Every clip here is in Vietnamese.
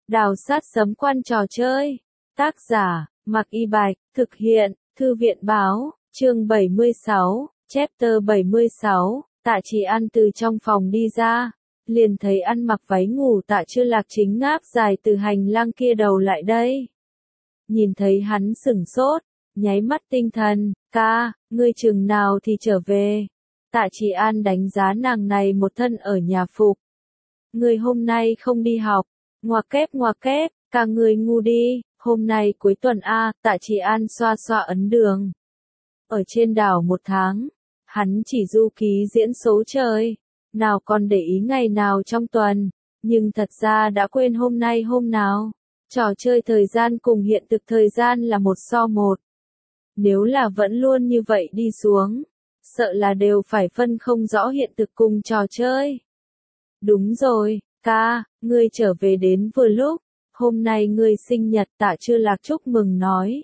Đào sát sấm quan trò chơi. Tác giả, Mạc Y Bạch, thực hiện, Thư viện báo, chương 76, chapter 76, Tạ Chỉ An từ trong phòng đi ra, liền thấy ăn mặc váy ngủ Tạ Chưa Lạc chính ngáp dài từ hành lang kia đầu lại đây. Nhìn thấy hắn sửng sốt, nháy mắt tinh thần, ca, ngươi chừng nào thì trở về. Tạ Chỉ An đánh giá nàng này một thân ở nhà phục. Ngươi hôm nay không đi học, ngoặc kép, ca ngươi ngu đi, hôm nay cuối tuần a. Tạ Chỉ An xoa xoa ấn đường. Ở trên đảo 1 tháng, hắn chỉ du ký diễn số trời, nào còn để ý ngày nào trong tuần, nhưng thật ra đã quên hôm nay hôm nào. Trò chơi thời gian cùng hiện thực thời gian là 1:1. Nếu là vẫn luôn như vậy đi xuống, sợ là đều phải phân không rõ hiện thực cùng trò chơi. Đúng rồi, ca, ngươi trở về đến vừa lúc, hôm nay ngươi sinh nhật. Tạ Chưa Lạc chúc mừng nói.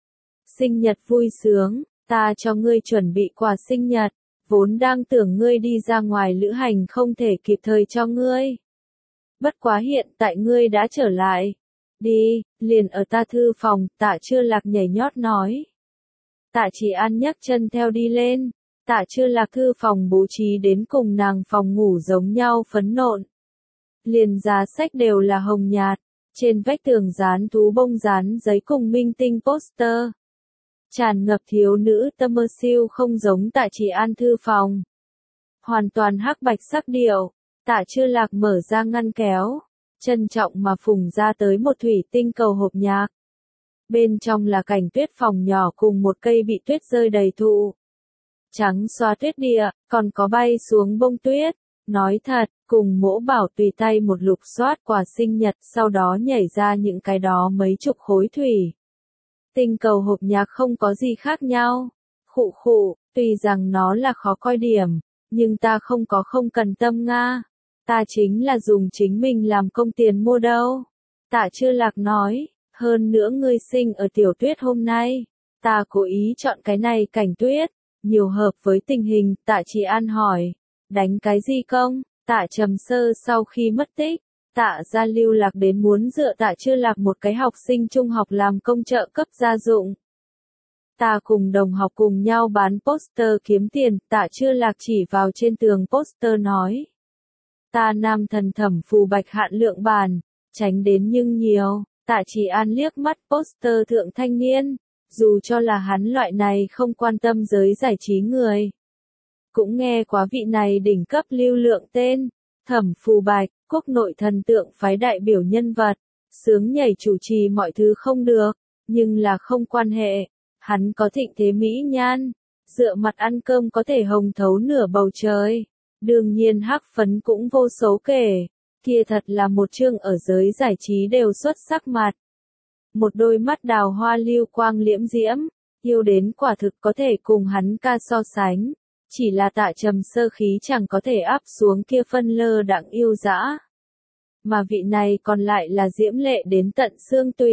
Sinh nhật vui sướng, ta cho ngươi chuẩn bị quà sinh nhật, vốn đang tưởng ngươi đi ra ngoài lữ hành không thể kịp thời cho ngươi. Bất quá hiện tại ngươi đã trở lại. Đi, liền ở ta thư phòng. Tạ Chưa Lạc nhảy nhót nói. Tạ Chỉ An nhấc chân theo đi lên. Tạ Chưa Lạc thư phòng bố trí đến cùng nàng phòng ngủ giống nhau phấn nộn. Liền giá sách đều là hồng nhạt, trên vách tường dán thú bông dán giấy cùng minh tinh poster. Tràn ngập thiếu nữ tâm mơ siêu không giống Tạ Chỉ An thư phòng. Hoàn toàn hắc bạch sắc điệu. Tạ Chưa Lạc mở ra ngăn kéo, trân trọng mà phùng ra tới một thủy tinh cầu hộp nhạc. Bên trong là cảnh tuyết phòng nhỏ cùng một cây bị tuyết rơi đầy thụ. Trắng xóa tuyết địa, còn có bay xuống bông tuyết. Nói thật, cùng Mỗ Bảo tùy tay một lục soát quà sinh nhật, sau đó nhảy ra những cái đó mấy chục khối thủy tinh cầu hộp nhạc không có gì khác nhau. Khụ, tuy rằng nó là khó coi điểm, nhưng ta không cần tâm nga. Ta chính là dùng chính mình làm công tiền mua đâu. Tạ Chưa Lạc nói, hơn nữa ngươi sinh ở tiểu tuyết hôm nay, ta cố ý chọn cái này cảnh tuyết, nhiều hợp với tình hình. Tạ Chỉ An hỏi, đánh cái gì công? Tạ Trầm Sơ sau khi mất tích, Tạ gia lưu lạc đến muốn dựa Tạ Chưa Lạc một cái học sinh trung học làm công trợ cấp gia dụng. Ta cùng đồng học cùng nhau bán poster kiếm tiền. Tạ Chưa Lạc chỉ vào trên tường poster nói. Ta nam thần thẩm phù bạch hạn lượng bản, tránh đến nhưng nhiều. Tạ Chỉ An liếc mắt poster thượng thanh niên, dù cho là hắn loại này không quan tâm giới giải trí người. Cũng nghe quá vị này đỉnh cấp lưu lượng tên, Thẩm Phù Bạch, quốc nội thần tượng phái đại biểu nhân vật, sướng nhảy chủ trì mọi thứ không được, nhưng là không quan hệ, hắn có thịnh thế mỹ nhan, dựa mặt ăn cơm có thể hồng thấu nửa bầu trời, đương nhiên hắc phấn cũng vô số kể, kia thật là một chương ở giới giải trí đều xuất sắc mặt. Một đôi mắt đào hoa lưu quang liễm diễm, yêu đến quả thực có thể cùng hắn ca so sánh. Chỉ là Tạ Trầm Sơ khí chẳng có thể áp xuống kia phân lơ đãng yêu dã. Mà vị này còn lại là diễm lệ đến tận xương tùy.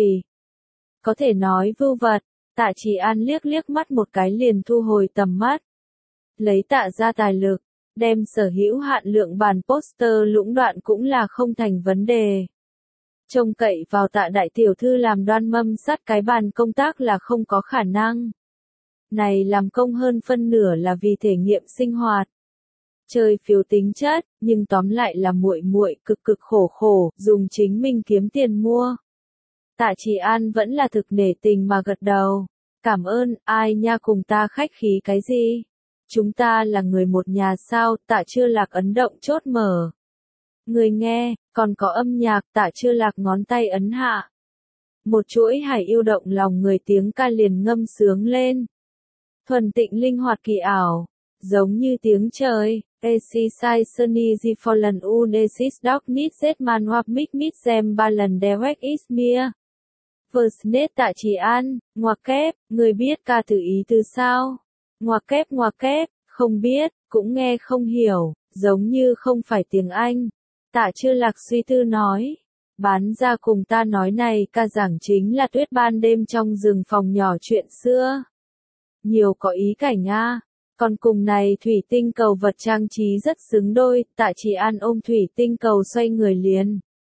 Có thể nói vưu vật. Tạ Chỉ An liếc mắt một cái liền thu hồi tầm mắt. Lấy Tạ ra tài lực, đem sở hữu hạn lượng bản poster lũng đoạn cũng là không thành vấn đề. Trông cậy vào Tạ đại tiểu thư làm đoan mâm sắt cái bàn công tác là không có khả năng. Này làm công hơn phân nửa là vì thể nghiệm sinh hoạt. Chơi phiếu tính chất, nhưng tóm lại là muội cực khổ, dùng chính mình kiếm tiền mua. Tạ Chỉ An vẫn là thực nể tình mà gật đầu. Cảm ơn, ai nha cùng ta khách khí cái gì? Chúng ta là người một nhà sao? Tạ Chưa Lạc ấn động chốt mở. Người nghe, còn có âm nhạc. Tạ Chưa Lạc ngón tay ấn hạ. Một chuỗi hải yêu động lòng người tiếng ca liền ngâm sướng lên. Thuần tịnh linh hoạt kỳ ảo, giống như tiếng trời. Exercise sunny the fallen unesis dog needs set man wap mít xem ba lần dewek ismia. Versnet. Tạ Chỉ An, ngoặc kép, người biết ca từ ý từ sao? Ngoặc kép, không biết, cũng nghe không hiểu, giống như không phải tiếng Anh. Tạ Chưa Lạc suy tư nói. Bán ra cùng ta nói này ca giảng chính là tuyết ban đêm trong rừng phòng nhỏ chuyện xưa. Nhiều có ý cảnh a. Còn cùng này thủy tinh cầu vật trang trí rất xứng đôi. Tạ Chỉ An ôm thủy tinh cầu xoay người liền.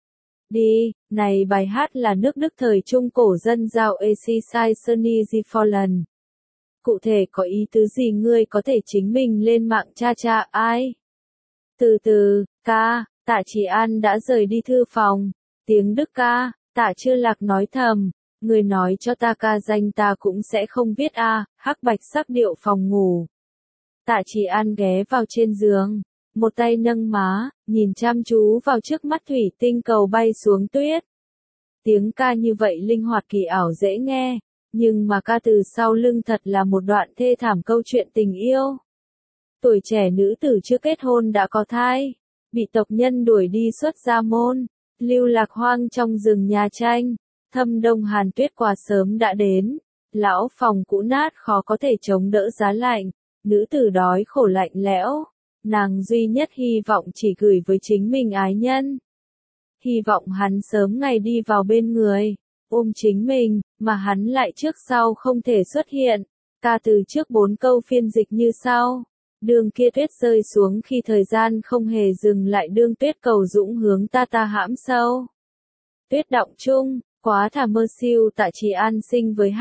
Đi, này bài hát là nước Đức thời Trung cổ dân giao Exercise the Fallen. Cụ thể có ý tứ gì ngươi có thể chính mình lên mạng tra tra ai? Từ từ, ca, Tạ Chỉ An đã rời đi thư phòng. Tiếng Đức ca, Tạ Chưa Lạc nói thầm. Người nói cho ta ca danh ta cũng sẽ không viết a. Hắc bạch sắc điệu phòng ngủ. Tạ Chỉ An ghé vào trên giường. Một tay nâng má, nhìn chăm chú vào trước mắt thủy tinh cầu bay xuống tuyết. Tiếng ca như vậy linh hoạt kỳ ảo dễ nghe. Nhưng mà ca từ sau lưng thật là một đoạn thê thảm câu chuyện tình yêu. Tuổi trẻ nữ tử chưa kết hôn đã có thai, bị tộc nhân đuổi đi xuất gia môn, lưu lạc hoang trong rừng nhà tranh, thâm đông hàn tuyết quá sớm đã đến, lão phòng cũ nát khó có thể chống đỡ giá lạnh, nữ tử đói khổ lạnh lẽo, nàng duy nhất hy vọng chỉ gửi với chính mình ái nhân. Hy vọng hắn sớm ngày đi vào bên người, ôm chính mình, mà hắn lại trước sau không thể xuất hiện. Ca từ trước 4 câu phiên dịch như sau. Đường kia tuyết rơi xuống khi thời gian không hề dừng lại đương tuyết cầu dũng hướng ta hãm sâu. Tuyết động chung, quá thả mơ siêu Tạ Chỉ An sinh với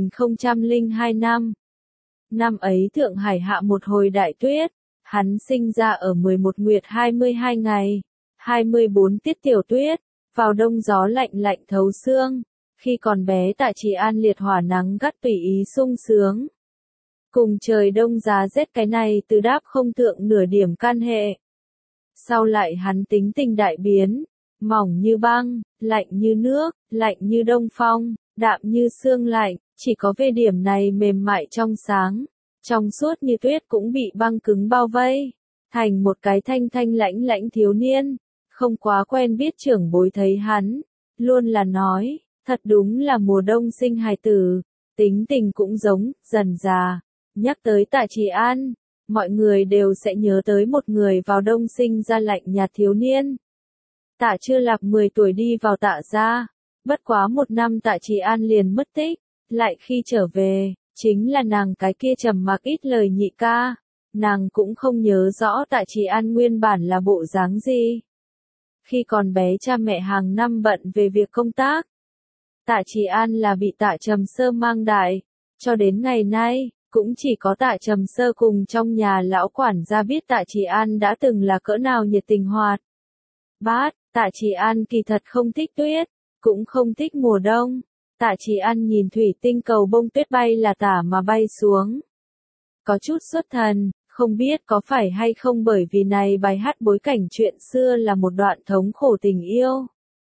2002 năm. Năm ấy Thượng Hải hạ một hồi đại tuyết, hắn sinh ra ở 11 nguyệt 22 ngày, 24 tiết tiểu tuyết, vào đông gió lạnh lạnh thấu xương. Khi còn bé Tạ Chỉ An liệt hỏa nắng gắt tùy ý sung sướng. Cùng trời đông giá rét cái này từ đáp không thượng nửa điểm can hệ. Sau lại hắn tính tình đại biến, mỏng như băng, lạnh như nước, lạnh như đông phong, đạm như sương lạnh, chỉ có về điểm này mềm mại trong sáng, trong suốt như tuyết cũng bị băng cứng bao vây, thành một cái thanh thanh lãnh lãnh thiếu niên, không quá quen biết trưởng bối thấy hắn, luôn là nói, thật đúng là mùa đông sinh hài tử, tính tình cũng giống, dần già. Nhắc tới Tạ Chỉ An, mọi người đều sẽ nhớ tới một người vào đông sinh ra lạnh nhạt thiếu niên. Tạ Chưa Lạc 10 tuổi đi vào Tạ gia, bất quá 1 năm Tạ Chỉ An liền mất tích, lại khi trở về, chính là nàng cái kia trầm mặc ít lời nhị ca, nàng cũng không nhớ rõ Tạ Chỉ An nguyên bản là bộ dáng gì. Khi còn bé cha mẹ hàng năm bận về việc công tác, Tạ Chỉ An là bị Tạ Trầm Sơ mang đại, cho đến ngày nay. Cũng chỉ có Tạ Trầm Sơ cùng trong nhà lão quản gia biết Tạ Chỉ An đã từng là cỡ nào nhiệt tình hoạt. Tạ Chỉ An kỳ thật không thích tuyết, cũng không thích mùa đông. Tạ Chỉ An nhìn thủy tinh cầu bông tuyết bay là tả mà bay xuống. Có chút xuất thần, không biết có phải hay không bởi vì này bài hát bối cảnh chuyện xưa là một đoạn thống khổ tình yêu.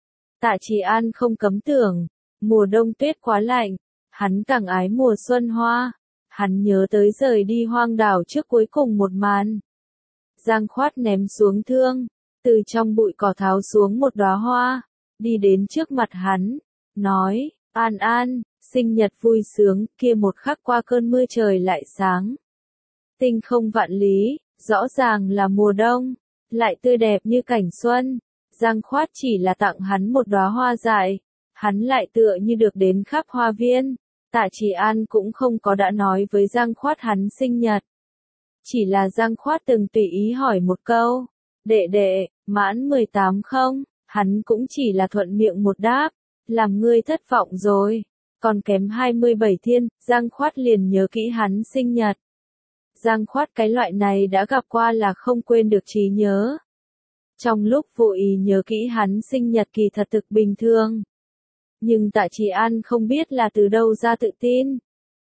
Tạ Chỉ An không cấm tưởng, mùa đông tuyết quá lạnh, hắn càng ái mùa xuân hoa. Hắn nhớ tới rời đi hoang đảo trước cuối cùng một màn. Giang Khoát ném xuống thương, từ trong bụi cỏ tháo xuống một đóa hoa, đi đến trước mặt hắn, nói, An An, sinh nhật vui sướng, kia một khắc qua cơn mưa trời lại sáng. Tinh không vạn lý, rõ ràng là mùa đông, lại tươi đẹp như cảnh xuân. Giang Khoát chỉ là tặng hắn một đóa hoa dại, hắn lại tựa như được đến khắp hoa viên. Tạ Chỉ An cũng không có đã nói với Giang Khoát hắn sinh nhật. Chỉ là Giang Khoát từng tùy ý hỏi một câu. Đệ đệ, mãn 18 không? Hắn cũng chỉ là thuận miệng một đáp. Làm ngươi thất vọng rồi. Còn kém 27 thiên, Giang Khoát liền nhớ kỹ hắn sinh nhật. Giang Khoát cái loại này đã gặp qua là không quên được trí nhớ. Trong lúc vô ý nhớ kỹ hắn sinh nhật kỳ thật thực bình thường. Nhưng Tạ Chỉ An không biết là từ đâu ra tự tin.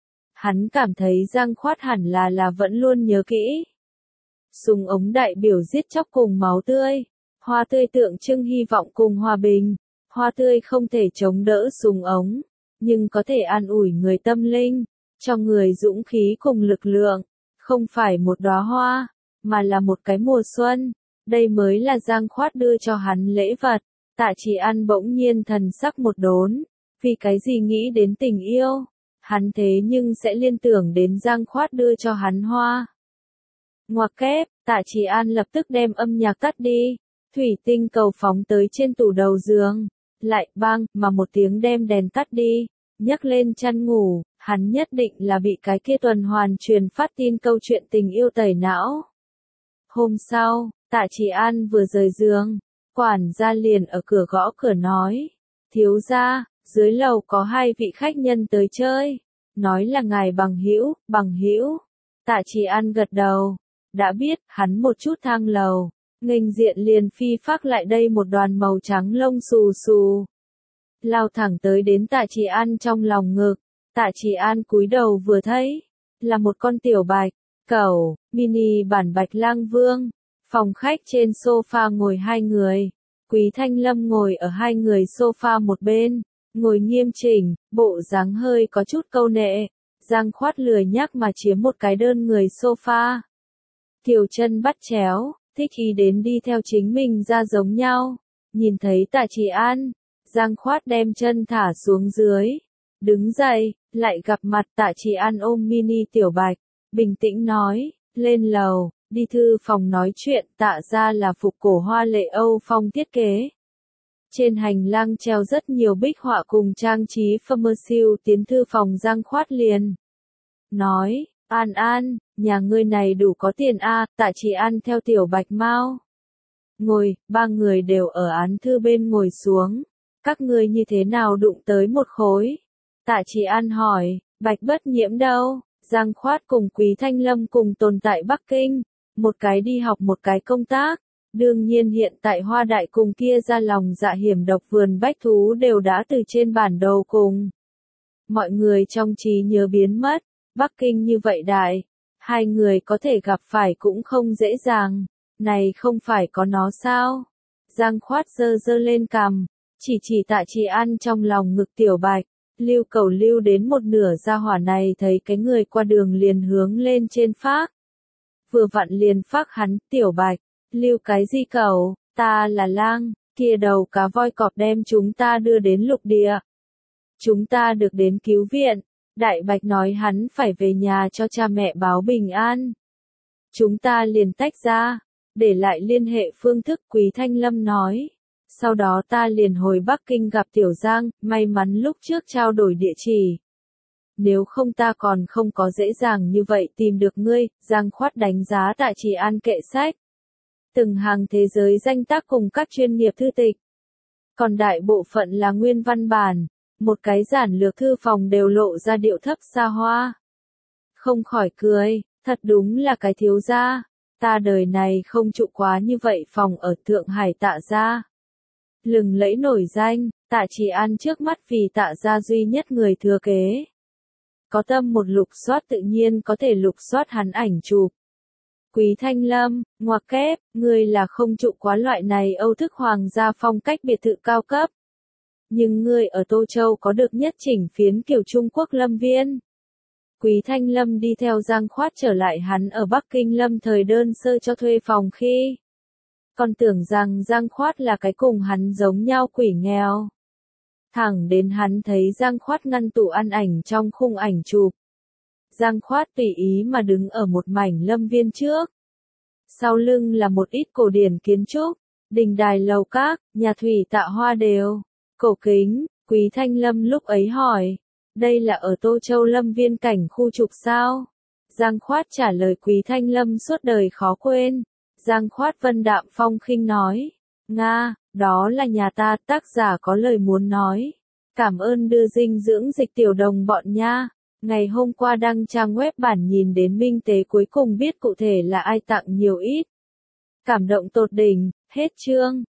Hắn cảm thấy Giang Khoát hẳn là vẫn luôn nhớ kỹ. Súng ống đại biểu giết chóc cùng máu tươi. Hoa tươi tượng trưng hy vọng cùng hòa bình. Hoa tươi không thể chống đỡ súng ống, nhưng có thể an ủi người tâm linh, cho người dũng khí cùng lực lượng. Không phải một đóa hoa, mà là một cái mùa xuân. Đây mới là Giang Khoát đưa cho hắn lễ vật. Tạ Chỉ An bỗng nhiên thần sắc một đốn, vì cái gì nghĩ đến tình yêu, hắn thế nhưng sẽ liên tưởng đến Giang Khoát đưa cho hắn hoa. Ngoặc kép, Tạ Chỉ An lập tức đem âm nhạc tắt đi, thủy tinh cầu phóng tới trên tủ đầu giường, lại bang mà một tiếng đem đèn tắt đi, nhấc lên chăn ngủ, hắn nhất định là bị cái kia tuần hoàn truyền phát tin câu chuyện tình yêu tẩy não. Hôm sau, Tạ Chỉ An vừa rời giường, Quản gia liền ở cửa gõ cửa nói, thiếu gia, dưới lầu có 2 vị khách nhân tới chơi, nói là ngài bằng hữu. Tạ Trì An gật đầu, đã biết, hắn một chút thang lầu, nghênh diện liền phi phác lại đây một đoàn màu trắng lông xù xù. Lao thẳng tới đến Tạ Trì An trong lòng ngực, Tạ Trì An cúi đầu vừa thấy, là một con tiểu bạch, cẩu, mini bản Bạch Lang Vương. Phòng khách trên sofa ngồi 2 người, Quý Thanh Lâm ngồi ở 2 người sofa một bên, ngồi nghiêm chỉnh, bộ dáng hơi có chút câu nệ, Giang Khoát lười nhác mà chiếm một cái đơn người sofa. Tiểu chân bắt chéo, thích ý đến đi theo chính mình ra giống nhau, nhìn thấy Tạ Trì An, Giang Khoát đem chân thả xuống dưới, đứng dậy, lại gặp mặt Tạ Trì An ôm mini tiểu bạch, bình tĩnh nói, lên lầu. Đi thư phòng nói chuyện, Tạ ra là phục cổ hoa lệ Âu phong thiết kế. Trên hành lang treo rất nhiều bích họa cùng trang trí pharmaceutical. Tiến thư phòng Giang Khoát liền nói, An, nhà ngươi này đủ có tiền a. Tạ Trì An theo tiểu bạch mau ngồi, 3 người đều ở án thư bên ngồi xuống. Các ngươi như thế nào đụng tới một khối? Tạ Trì An hỏi, Bạch Bất Nhiễm đâu? Giang Khoát cùng Quý Thanh Lâm cùng tồn tại Bắc Kinh. Một cái đi học một cái công tác, đương nhiên hiện tại Hoa Đại cùng kia ra lòng dạ hiểm độc vườn bách thú đều đã từ trên bản đồ cùng. Mọi người trong trí nhớ biến mất, Bắc Kinh như vậy đại, 2 người có thể gặp phải cũng không dễ dàng, này không phải có nó sao? Giang Khoát giơ lên cằm, chỉ Tạ Trì An trong lòng ngực tiểu bạch, lưu cầu lưu đến một nửa ra hỏa này thấy cái người qua đường liền hướng lên trên phác. Vừa vặn liền phác hắn, tiểu bạch, lưu cái gì cầu, ta là lang, kia đầu cá voi cọp đem chúng ta đưa đến lục địa. Chúng ta được đến cứu viện, đại bạch nói hắn phải về nhà cho cha mẹ báo bình an. Chúng ta liền tách ra, để lại liên hệ phương thức. Quý Thanh Lâm nói. Sau đó ta liền hồi Bắc Kinh gặp Tiểu Giang, may mắn lúc trước trao đổi địa chỉ. Nếu không ta còn không có dễ dàng như vậy tìm được ngươi. Giang Khoát đánh giá Tạ Trì An kệ sách. Từng hàng thế giới danh tác cùng các chuyên nghiệp thư tịch. Còn đại bộ phận là nguyên văn bản, một cái giản lược thư phòng đều lộ ra điệu thấp xa hoa. Không khỏi cười, thật đúng là cái thiếu gia. Ta đời này không trụ quá như vậy phòng ở Thượng Hải Tạ gia. Lừng lẫy nổi danh, Tạ Trì An trước mắt vì Tạ gia duy nhất người thừa kế. Có tâm một lục soát tự nhiên có thể lục soát hắn ảnh chụp. Quý Thanh Lâm, ngoặc kép, ngươi là không trụ quá loại này Âu thức hoàng gia phong cách biệt thự cao cấp. Nhưng ngươi ở Tô Châu có được nhất chỉnh phiến kiểu Trung Quốc lâm viên. Quý Thanh Lâm đi theo Giang Khoát trở lại hắn ở Bắc Kinh lâm thời đơn sơ cho thuê phòng khi. Còn tưởng rằng Giang Khoát là cái cùng hắn giống nhau quỷ nghèo. Thẳng đến hắn thấy Giang Khoát ngăn tủ ăn ảnh trong khung ảnh chụp. Giang Khoát tùy ý mà đứng ở một mảnh lâm viên trước. Sau lưng là một ít cổ điển kiến trúc, đình đài lầu các, nhà thủy tạ hoa đều, cổ kính. Quý Thanh Lâm lúc ấy hỏi, đây là ở Tô Châu lâm viên cảnh khu trục sao? Giang Khoát trả lời Quý Thanh Lâm suốt đời khó quên. Giang Khoát vân đạm phong khinh nói, Nga, đó là nhà ta. Tác giả có lời muốn nói. Cảm ơn đưa dinh dưỡng dịch tiểu đồng bọn nha. Ngày hôm qua đăng trang web bản nhìn đến minh tế cuối cùng biết cụ thể là ai tặng nhiều ít. Cảm động tột đỉnh, hết chương.